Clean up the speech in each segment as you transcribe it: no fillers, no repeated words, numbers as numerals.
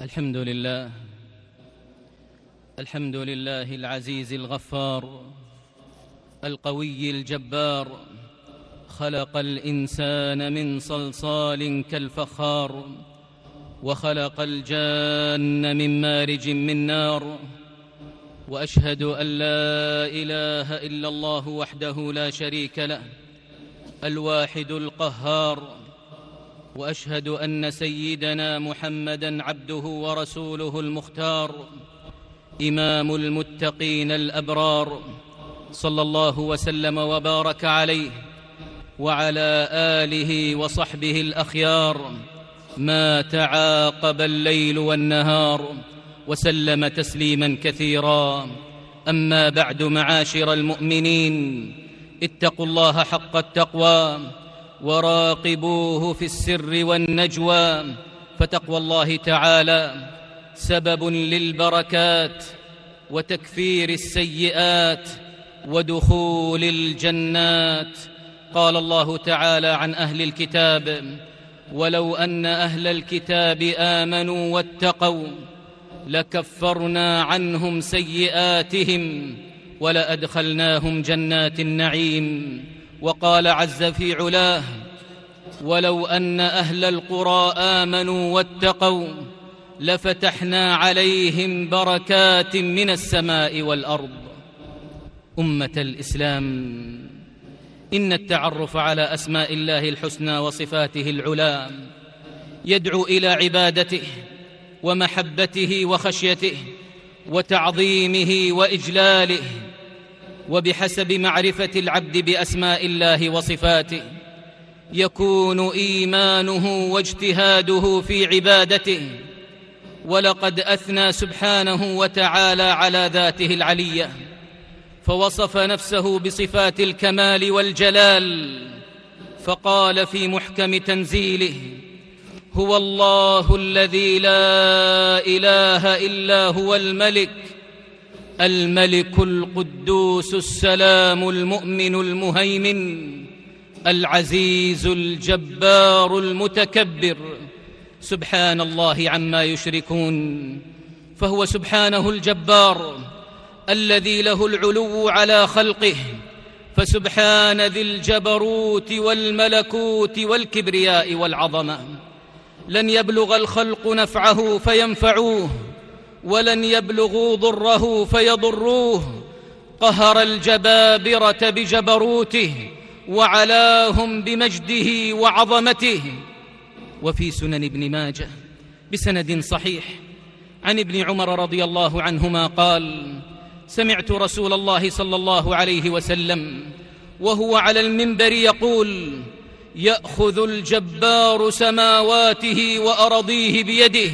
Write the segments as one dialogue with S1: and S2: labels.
S1: الحمد لله العزيز الغفار القوي الجبار، خلق الإنسان من صلصال كالفخار، وخلق الجان من مارج من نار، وأشهد أن لا إله إلا الله وحده لا شريك له الواحد القهار، وأشهد أن سيدنا محمدًا عبده ورسوله المختار، إمام المتقين الأبرار، صلى الله وسلم وبارك عليه وعلى آله وصحبه الأخيار، ما تعاقب الليل والنهار، وسلم تسليماً كثيراً. أما بعد، معاشر المؤمنين، اتقوا الله حق التقوى وراقبوه في السر والنجوى، فتقوى الله تعالى سبب للبركات وتكفير السيئات ودخول الجنات. قال الله تعالى عن أهل الكتاب: ولو أن أهل الكتاب آمنوا واتقوا لكفرنا عنهم سيئاتهم ولأدخلناهم جنات النعيم. وقال عز في علاه: ولو أن أهل القرى آمنوا واتقوا لفتحنا عليهم بركات من السماء والأرض. أمة الإسلام، إن التعرف على أسماء الله الحسنى وصفاته العلى يدعو إلى عبادته ومحبته وخشيته وتعظيمه وإجلاله، وبحسب معرفة العبد بأسماء الله وصفاته يكون إيمانه واجتهاده في عبادته. ولقد أثنى سبحانه وتعالى على ذاته العلية، فوصف نفسه بصفات الكمال والجلال، فقال في محكم تنزيله: هو الله الذي لا إله إلا هو الملك القدوس السلام المؤمن المهيمن العزيز الجبار المتكبر، سبحان الله عما يشركون. فهو سبحانه الجبار الذي له العلو على خلقه، فسبحان ذي الجبروت والملكوت والكبرياء والعظمة. لن يبلغ الخلق نفعه فينفعوه، ولن يبلغوا ضره فيضروه. قهر الجبابرة بجبروته وعلاهم بمجده وعظمته. وفي سنن ابن ماجه بسند صحيح عن ابن عمر رضي الله عنهما قال: سمعت رسول الله صلى الله عليه وسلم وهو على المنبر يقول: يأخذ الجبار سماواته وأرضيه بيده،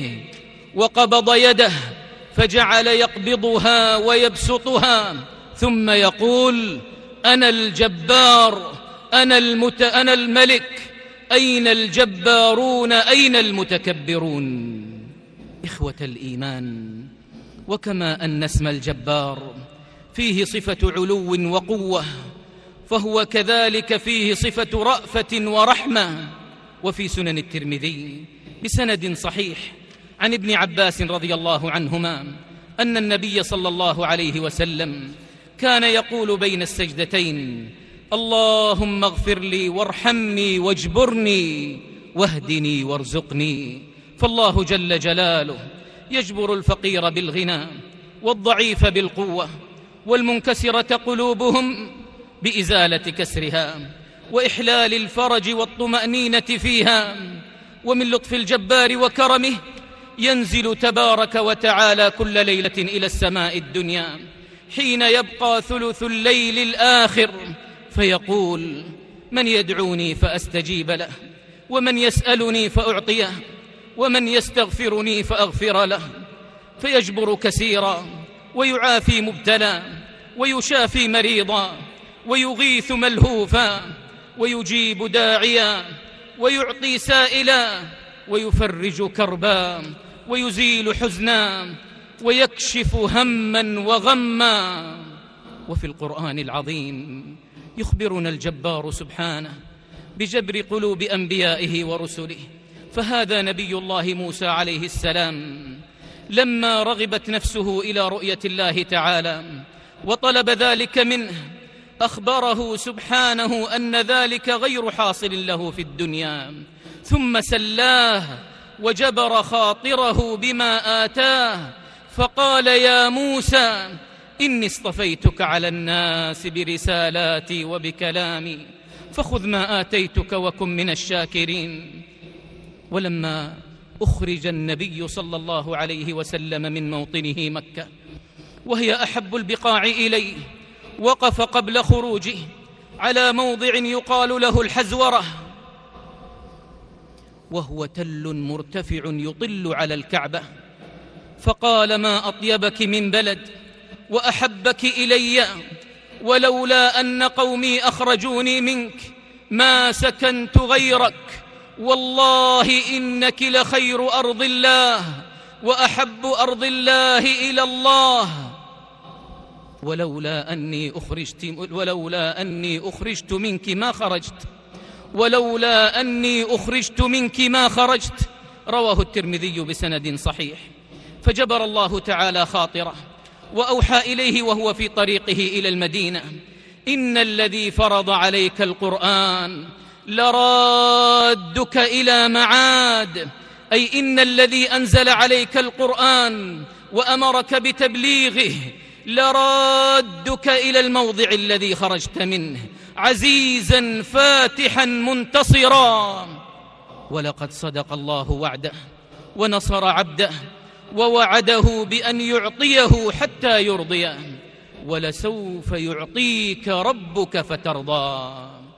S1: وقبض يده فجعل يقبضها ويبسطها، ثم يقول: أنا الجبار، أنا الملك، أين الجبارون، أين المتكبرون؟ إخوة الإيمان، وكما أن اسم الجبار فيه صفة علو وقوة، فهو كذلك فيه صفة رأفة ورحمة. وفي سنن الترمذي بسند صحيح عن ابن عباس رضي الله عنهما أن النبي صلى الله عليه وسلم كان يقول بين السجدتين: اللهم اغفر لي وارحمني واجبرني واهدني وارزقني. فالله جل جلاله يجبر الفقير بالغنى والضعيف بالقوة، والمنكسرة قلوبهم بإزالة كسرها وإحلال الفرج والطمأنينة فيها. ومن لطف الجبار وكرمه ينزل تبارك وتعالى كل ليلة إلى السماء الدنيا حين يبقى ثلث الليل الآخر، فيقول: من يدعوني فأستجيب له، ومن يسألني فأعطيه، ومن يستغفرني فأغفر له. فيجبر كثيرا، ويعافي مبتلى، ويشافي مريضا، ويغيث ملهوفا، ويجيب داعيا، ويعطي سائلا، ويفرج كربا، ويزيل حزنا، ويكشف هما وغما. وفي القرآن العظيم يخبرنا الجبار سبحانه بجبر قلوب أنبيائه ورسله فهذا نبي الله موسى عليه السلام لما رغبت نفسه إلى رؤية الله تعالى وطلب ذلك منه أخبره سبحانه أن ذلك غير حاصل له في الدنيا، ثم سلاه وجبر خاطره بما آتاه فقال: يا موسى إني اصطفيتك على الناس برسالاتي وبكلامي فخذ ما آتيتك وكن من الشاكرين. ولما أخرج النبي صلى الله عليه وسلم من موطنه مكة وهي أحب البقاع إليه، وقف قبل خروجه على موضع يقال له الحزورة، وهو تل مرتفع يطل على الكعبة، فقال: ما أطيبك من بلد وأحبك إلي، ولولا أن قومي أخرجوني منك ما سكنت غيرك، والله إنك لخير أرض الله وأحب أرض الله إلى الله، ولولا أني أخرجت منك ما خرجت، ولولا أني أخرجت منك ما خرجت. رواه الترمذي بسند صحيح. فجبر الله تعالى خاطره وأوحى إليه وهو في طريقه إلى المدينة: إن الذي فرض عليك القرآن لرادك إلى معاد، أي إن الذي أنزل عليك القرآن وأمرك بتبليغه لرادك إلى الموضع الذي خرجت منه عزيزا فاتحا منتصرا. ولقد صدق الله وعده ونصر عبده ووعده بأن يعطيه حتى يرضيه، ولسوف يعطيك ربك فترضى.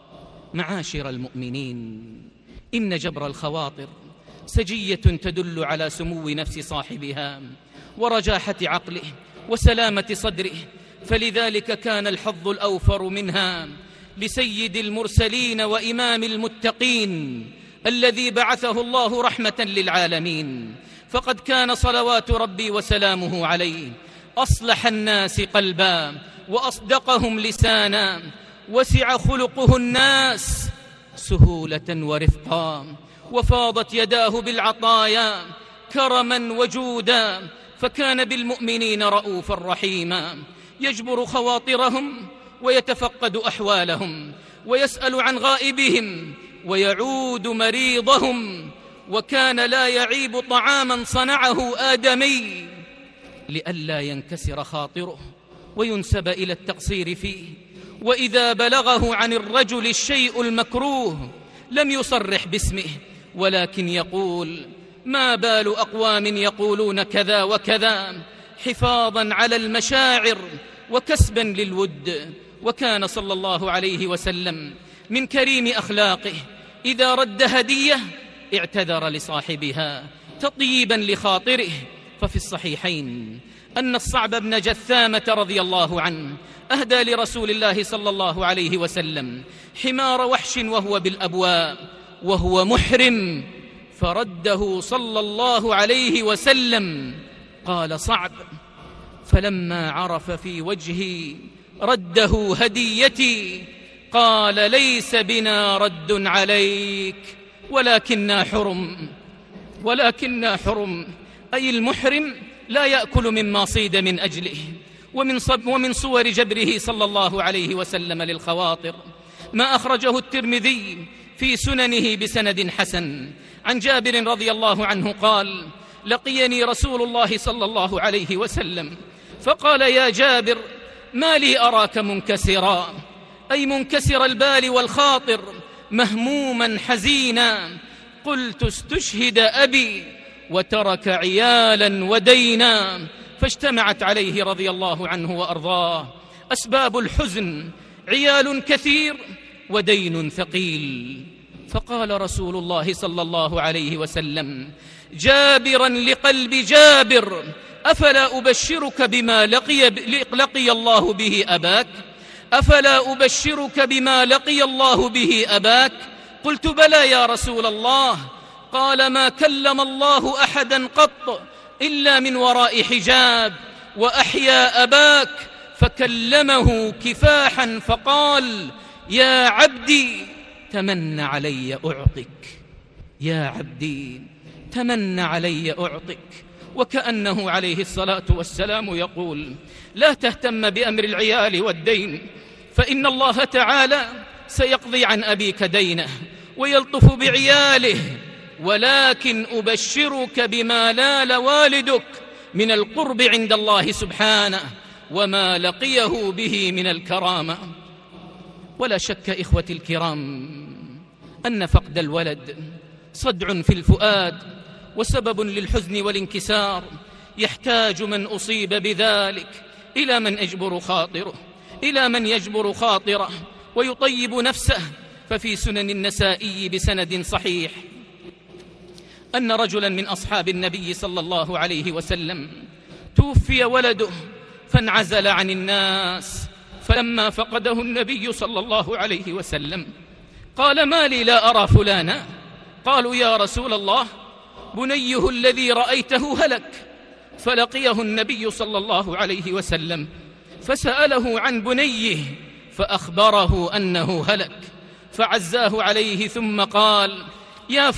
S1: معاشر المؤمنين، إن جبر الخواطر سجية تدل على سمو نفس صاحبها ورجاحة عقله وسلامة صدره، فلذلك كان الحظ الأوفر منها لسيد المرسلين وإمام المتقين الذي بعثه الله رحمة للعالمين. فقد كان صلوات ربي وسلامه عليه أصلح الناس قلبا وأصدقهم لسانا، وسع خلقه الناس سهولة ورفقا، وفاضت يداه بالعطايا كرما وجودا، فكان بالمؤمنين رؤوفا رحيما، يجبر خواطرهم ويتفقد أحوالهم ويسأل عن غائبهم ويعود مريضهم، وكان لا يعيب طعاما صنعه آدمي لئلا ينكسر خاطره وينسب إلى التقصير فيه. وإذا بلغه عن الرجل الشيء المكروه لم يصرح باسمه، ولكن يقول: ما بال أقوام يقولون كذا وكذا، حفاظا على المشاعر وكسبا للود. وكان صلى الله عليه وسلم من كريم أخلاقه إذا رد هدية اعتذر لصاحبها تطيبا لخاطره. ففي الصحيحين أن الصعب بن جثامة رضي الله عنه أهدى لرسول الله صلى الله عليه وسلم حمار وحش وهو بالأبواء وهو محرم، فرده صلى الله عليه وسلم. قال صعب: فلما عرف في وجهي رده هديتي قال: ليس بنا رد عليك ولكننا حرم، أي المحرم لا يأكل مما صيد من أجله. ومن صور جبره صلى الله عليه وسلم للخواطر ما أخرجه الترمذي في سننه بسند حسن عن جابر رضي الله عنه قال: لقيني رسول الله صلى الله عليه وسلم فقال: يا جابر، ما لي أراك منكسرا، أي منكسر البال والخاطر، مهموما حزينا. قلت: استشهد أبي وترك عيالا ودينا. فاجتمعت عليه رضي الله عنه وأرضاه أسباب الحزن: عيال كثير ودين ثقيل. فقال رسول الله صلى الله عليه وسلم جابرا لقلب جابر: أفلا أبشرك بما لقي الله به أباك؟ أفلا أبشرك بما لقي الله به أباك؟ قلت: بلى يا رسول الله. قال: ما كلم الله أحدا قط إلا من وراء حجاب، وأحيا أباك فكلمه كفاحا فقال: يا عبدي تمن علي أعطك. يا عبدي تمنى علي أعطك، وكأنه عليه الصلاة والسلام يقول: لا تهتم بأمر العيال والدين، فإن الله تعالى سيقضي عن أبيك دينه ويلطف بعياله، ولكن أبشرك بما نال والدك من القرب عند الله سبحانه وما لقيه به من الكرامة. ولا شك إخوتي الكرام أن فقد الولد صدع في الفؤاد وسبب للحزن والانكسار، يحتاج من أصيب بذلك إلى من يجبر خاطره ويطيب نفسه. ففي سنن النسائي بسند صحيح أن رجلا من أصحاب النبي صلى الله عليه وسلم توفي ولده فانعزل عن الناس، فلما فقده النبي صلى الله عليه وسلم قال: ما لي لا أرى فلانا؟ قالوا: يا رسول الله، بنيه الذي رأيته هلك. فلقيه النبي صلى الله عليه وسلم فسأله عن بنيه فأخبره أنه هلك، فعزاه عليه ثم قال: يا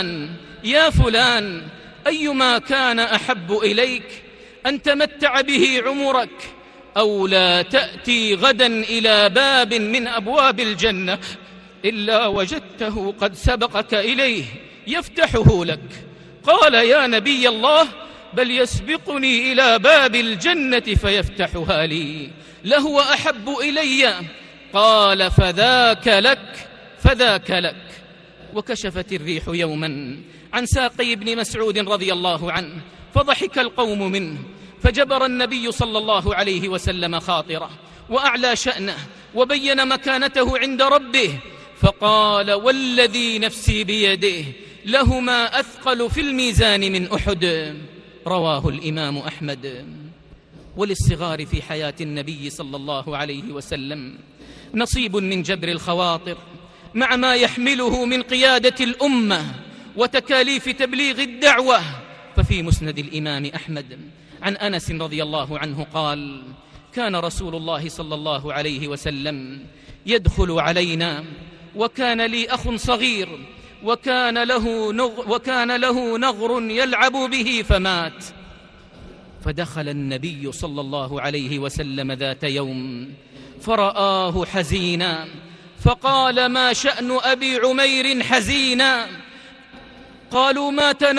S1: فلان أيما كان أحب إليك أن تمتع به عمرك، أو لا تأتي غدا إلى باب من أبواب الجنة إلا وجدته قد سبقك إليه يفتحه لك؟ قال: يا نبي الله، بل يسبقني إلى باب الجنة فيفتحها لي، لهو أحب إلي. قال: فذاك لك. وكشفت الريح يوما عن ساقي ابن مسعود رضي الله عنه، فضحك القوم منه، فجبر النبي صلى الله عليه وسلم خاطره وأعلى شأنه وبين مكانته عند ربه، فقال: والذي نفسي بيده لهما أثقل في الميزان من أحد. رواه الإمام أحمد. وللصغار في حياة النبي صلى الله عليه وسلم نصيب من جبر الخواطر مع ما يحمله من قيادة الأمة وتكاليف تبليغ الدعوة. ففي مسند الإمام أحمد عن أنس رضي الله عنه قال: كان رسول الله صلى الله عليه وسلم يدخل علينا وكان لي أخ صغير وكان له نغر يلعب به فمات، فدخل النبي صلى الله عليه وسلم ذات يوم فرآه حزينا، فقال: ما شأن أبي عمير حزينا؟ قالوا: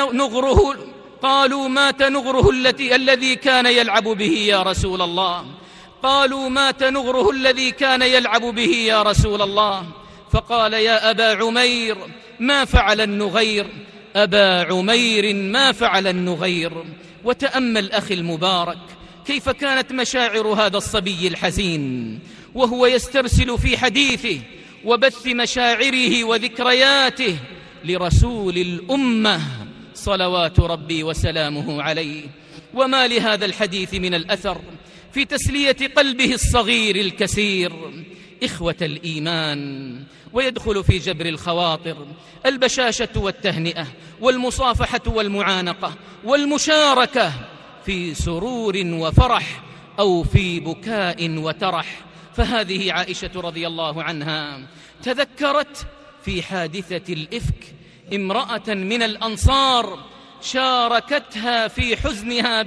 S1: مات نغره الذي كان يلعب به يا رسول الله. قالوا: مات نغره الذي كان يلعب به يا رسول الله. فقال: يا أبا عمير، ما فعل النغير؟ أبا عمير، ما فعل النغير؟ وتأمل أخي المبارك كيف كانت مشاعر هذا الصبي الحزين وهو يسترسل في حديثه وبث مشاعره وذكرياته لرسول الأمة صلوات ربي وسلامه عليه. وما لهذا الحديث من الأثر في تسلية قلبه الصغير الكسير إخوة الإيمان. ويدخل في جبر الخواطر البشاشة والتهنئة والمصافحة والمعانقة والمشاركة في سرور وفرح أو في بكاء وترح. فهذه عائشة رضي الله عنها تذكرت في حادثة الإفك امرأة من الأنصار شاركتها في حزنها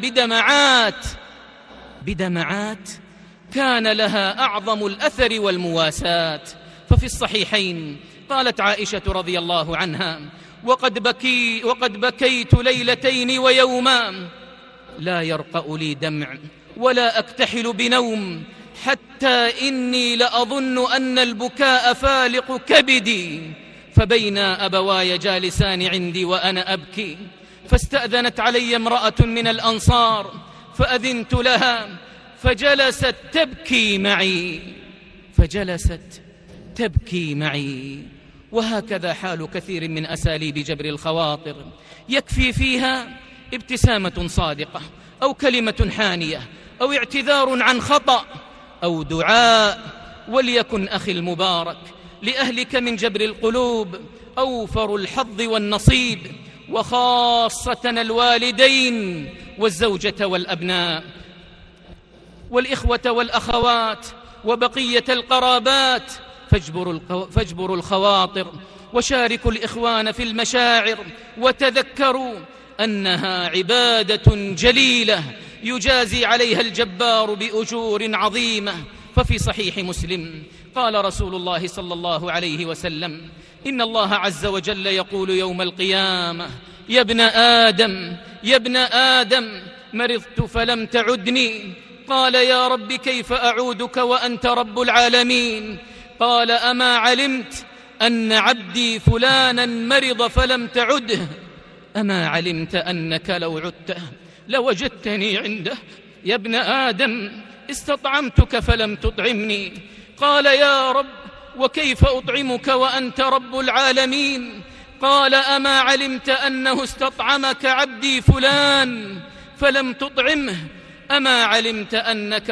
S1: بدمعات كان لها أعظم الأثر والمواساة. ففي الصحيحين قالت عائشة رضي الله عنها: وقد بكيت ليلتين ويوما لا يرقأ لي دمع ولا أكتحل بنوم، حتى إني لأظن أن البكاء فالق كبدي، فبين أبواي جالسان عندي وأنا أبكي، فاستأذنت علي امرأة من الأنصار فأذنت لها فجلست تبكي معي. وهكذا حال كثير من أساليب جبر الخواطر، يكفي فيها ابتسامة صادقة أو كلمة حانية أو اعتذار عن خطأ أو دعاء. وليكن أخي المبارك لأهلك من جبر القلوب أوفر الحظ والنصيب، وخاصة الوالدين والزوجة والأبناء والإخوة والأخوات وبقية القرابات، فاجبروا الخواطر وشاركوا الإخوان في المشاعر، وتذكروا أنها عبادة جليلة يجازي عليها الجبار بأجور عظيمة. ففي صحيح مسلم قال رسول الله صلى الله عليه وسلم: إن الله عز وجل يقول يوم القيامة: يا ابن آدم مرضت فلم تعدني. قال: يا رب كيف أعودك وأنت رب العالمين؟ قال: أما علمت أن عبدي فلانا مرض فلم تعده؟ أما علمت أنك لو عدته لوجدتني عنده؟ يا ابن آدم استطعمتك فلم تطعمني. قال: يا رب وكيف أطعمك وأنت رب العالمين؟ قال: أما علمت أنه استطعمك عبدي فلان فلم تطعمه؟ أما علمت أنك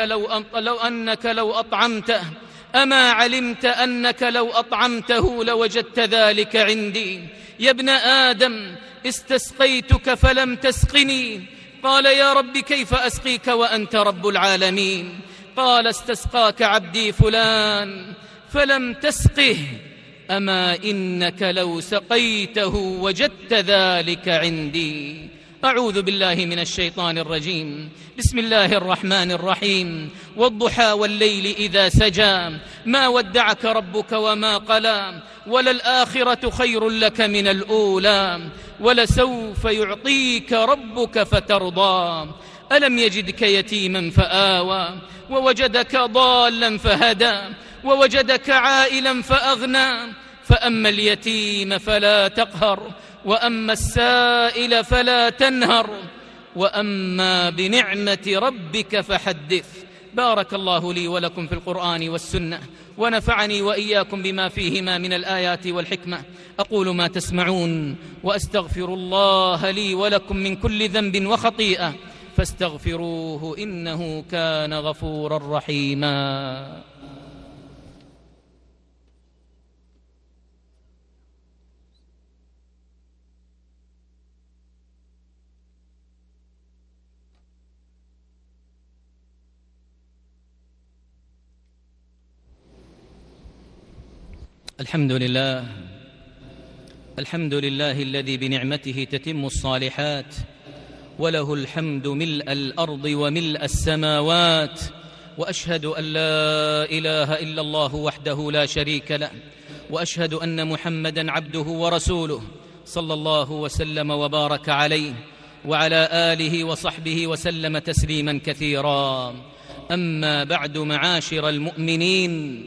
S1: لو أطعمته، أما علمت أنك لو أطعمته لوجدت ذلك عندي؟ يا ابن آدم استسقيتك فلم تسقني. قال: يا رب كيف أسقيك وأنت رب العالمين؟ قال: استسقاك عبدي فلان فلم تسقه، أما إنك لو سقيته وجدت ذلك عندي. أعوذ بالله من الشيطان الرجيم. بسم الله الرحمن الرحيم. والضحى والليل إذا سجى ما ودعك ربك وما قلى وللآخرة خير لك من الأولى ولسوف يعطيك ربك فترضى. ألم يجدك يتيما فآوى ووجدك ضالا فهدى ووجدك عائلا فأغنى فأما اليتيم فلا تقهر وأما السائل فلا تنهر وأما بنعمة ربك فحدث. بارك الله لي ولكم في القرآن والسنة، ونفعني وإياكم بما فيهما من الآيات والحكمة. أقول ما تسمعون وأستغفر الله لي ولكم من كل ذنب وخطيئة فاستغفروه إنه كان غفورا رحيما. الحمد لله الذي بنعمته تتم الصالحات، وله الحمد ملء الأرض وملء السماوات، وأشهد أن لا إله إلا الله وحده لا شريك له، وأشهد أن محمدًا عبده ورسوله صلى الله وسلم وبارك عليه وعلى آله وصحبه وسلم تسليمًا كثيرا. أما بعد، معاشر المؤمنين،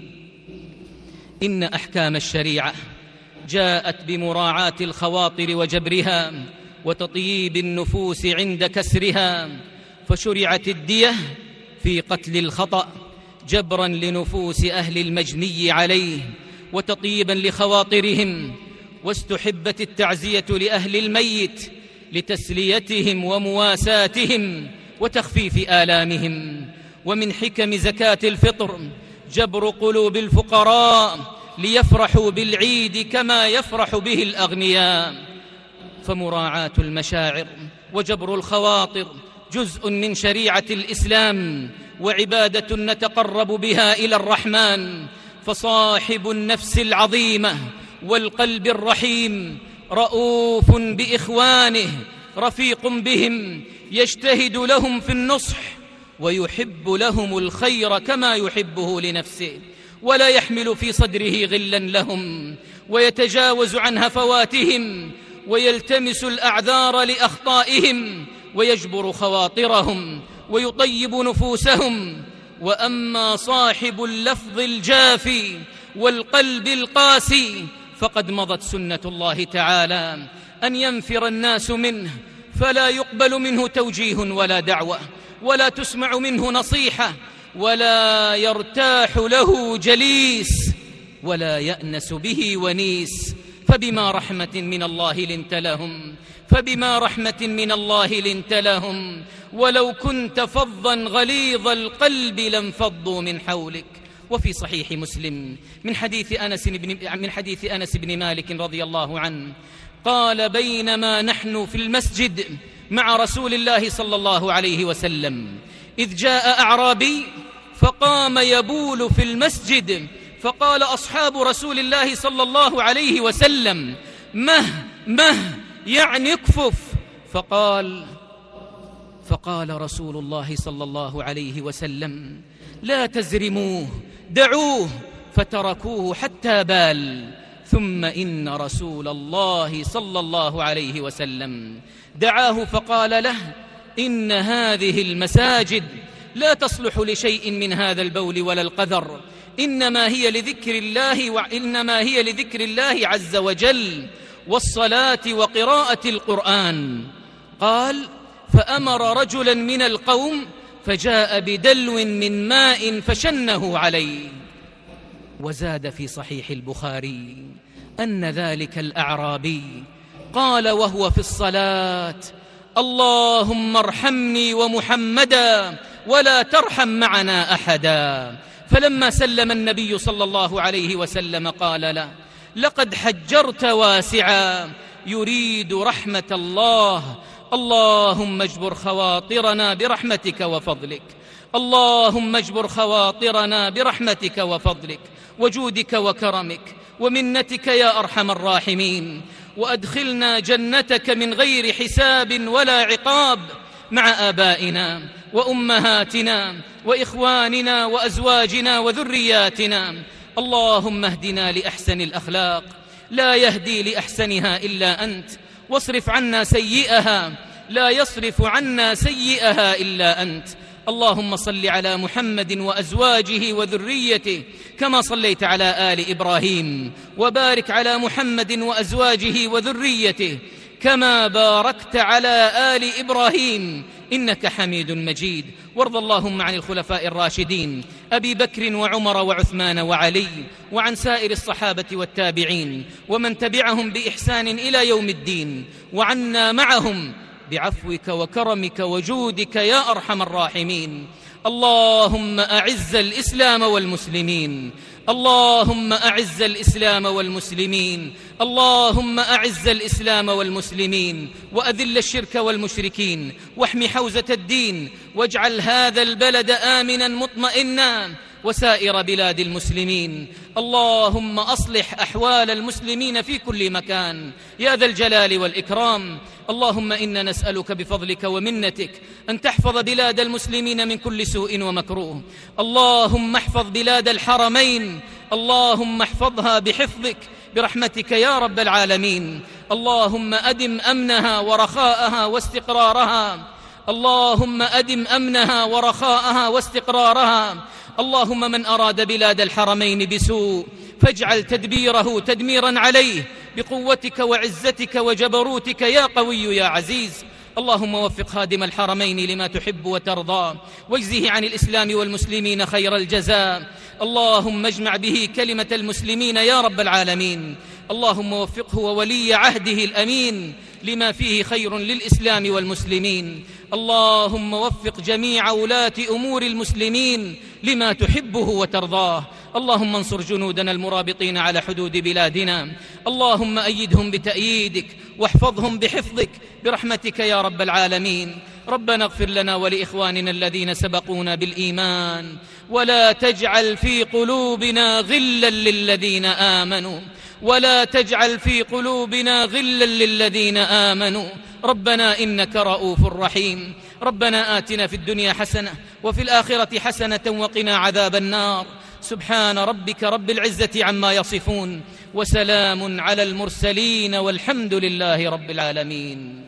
S1: إن أحكام الشريعة جاءت بمراعاة الخواطر وجبرها وتطييب النفوس عند كسرها، فشرعت الدية في قتل الخطأ جبرا لنفوس أهل المجني عليه وتطييبا لخواطرهم، واستحبت التعزية لأهل الميت لتسليتهم ومواساتهم وتخفيف آلامهم. ومن حكم زكاة الفطر جبر قلوب الفقراء ليفرحوا بالعيد كما يفرح به الأغنياء. فمراعاة المشاعر وجبر الخواطر جزء من شريعة الإسلام وعبادة نتقرب بها إلى الرحمن. فصاحب النفس العظيمة والقلب الرحيم رؤوف بإخوانه رفيق بهم، يجتهد لهم في النصح ويحب لهم الخير كما يحبه لنفسه، ولا يحمل في صدره غلا لهم، ويتجاوز عن هفواتهم ويلتمس الأعذار لأخطائهم ويجبر خواطرهم ويطيب نفوسهم. وأما صاحب اللفظ الجافي والقلب القاسي فقد مضت سنة الله تعالى أن ينفر الناس منه، فلا يقبل منه توجيه ولا دعوة، ولا تسمع منه نصيحة، ولا يرتاح له جليس، ولا يأنس به ونيس. فبما رحمة من الله لنت لهم ولو كنت فظا غليظ القلب لانفضوا من حولك. وفي صحيح مسلم من حديث أنس بن مالك رضي الله عنه قال: بينما نحن في المسجد مع رسول الله صلى الله عليه وسلم إذ جاء أعرابي فقام يبول في المسجد، فقال أصحاب رسول الله صلى الله عليه وسلم: مه يعني اكفف. فقال رسول الله صلى الله عليه وسلم: لا تزرموه، دعوه، فتركوه حتى بال. ثم إن رسول الله صلى الله عليه وسلم دعاه فقال له: إن هذه المساجد لا تصلح لشيء من هذا البول ولا القذر، إنما هي لذكر الله عز وجل والصلاة وقراءة القرآن. قال: فأمر رجلا من القوم فجاء بدلو من ماء فشنه عليه. وزاد في صحيح البخاري أن ذلك الأعرابي قال وهو في الصلاة: اللهم ارحمني ومحمدا ولا ترحم معنا أحدا. فلما سلم النبي صلى الله عليه وسلم قال له: لقد حجرت واسعا، يريد رحمة الله، اللهم اجبر خواطرنا برحمتك وفضلك، اللهم اجبر خواطرنا برحمتك وفضلك وجودك وكرمك ومنتك يا أرحم الراحمين، وأدخلنا جنتك من غير حساب ولا عقاب، مع آبائنا وأمهاتنا وإخواننا وأزواجنا وذرياتنا. اللهم اهدنا لأحسن الأخلاق، لا يهدي لأحسنها إلا أنت، واصرف عنا سيئها، لا يصرف عنا سيئها إلا أنت. اللهم صل على محمد وأزواجه وذريته كما صليت على آل إبراهيم، وبارك على محمد وأزواجه وذريته كما باركت على آل إبراهيم إنك حميد مجيد. وارض اللهم عن الخلفاء الراشدين أبي بكر وعمر وعثمان وعلي، وعن سائر الصحابة والتابعين ومن تبعهم بإحسان إلى يوم الدين، وعنا معهم بعفوك وكرمك وجودك يا أرحم الراحمين. اللهم أعز الإسلام والمسلمين، اللهم أعز الإسلام والمسلمين، اللهم أعز الإسلام والمسلمين، وأذل الشرك والمشركين، واحم حوزة الدين، واجعل هذا البلد آمنا مطمئنا وسائر بلاد المسلمين. اللهم أصلح أحوال المسلمين في كل مكان يا ذا الجلال والإكرام. اللهم إنا نسألك بفضلك ومنتك أن تحفظ بلاد المسلمين من كل سوء ومكروه. اللهم احفظ بلاد الحرمين، اللهم احفظها بحفظك برحمتك يا رب العالمين. اللهم أدم أمنها ورخاءها واستقرارها، اللهم أدم أمنها ورخاءها واستقرارها. اللهم من أراد بلاد الحرمين بسوء فاجعل تدبيره تدميرا عليه بقوتك وعزتك وجبروتك يا قوي يا عزيز. اللهم وفق خادم الحرمين لما تحب وترضى، واجزه عن الإسلام والمسلمين خير الجزاء. اللهم اجمع به كلمة المسلمين يا رب العالمين. اللهم وفقه وولي عهده الأمين لما فيه خير للإسلام والمسلمين. اللهم وفق جميع ولاة أمور المسلمين لما تحبه وترضاه. اللهم انصر جنودنا المرابطين على حدود بلادنا، اللهم أيدهم بتأييدك واحفظهم بحفظك برحمتك يا رب العالمين. ربنا اغفر لنا ولإخواننا الذين سبقونا بالإيمان، ولا تجعل في قلوبنا غلا للذين آمنوا، ولا تجعل في قلوبنا غلا للذين آمنوا. ربنا إنك رؤوف رحيم. ربنا آتنا في الدنيا حسنة وفي الآخرة حسنة وقنا عذاب النار. سبحان ربك رب العزة عما يصفون، وسلام على المرسلين، والحمد لله رب العالمين.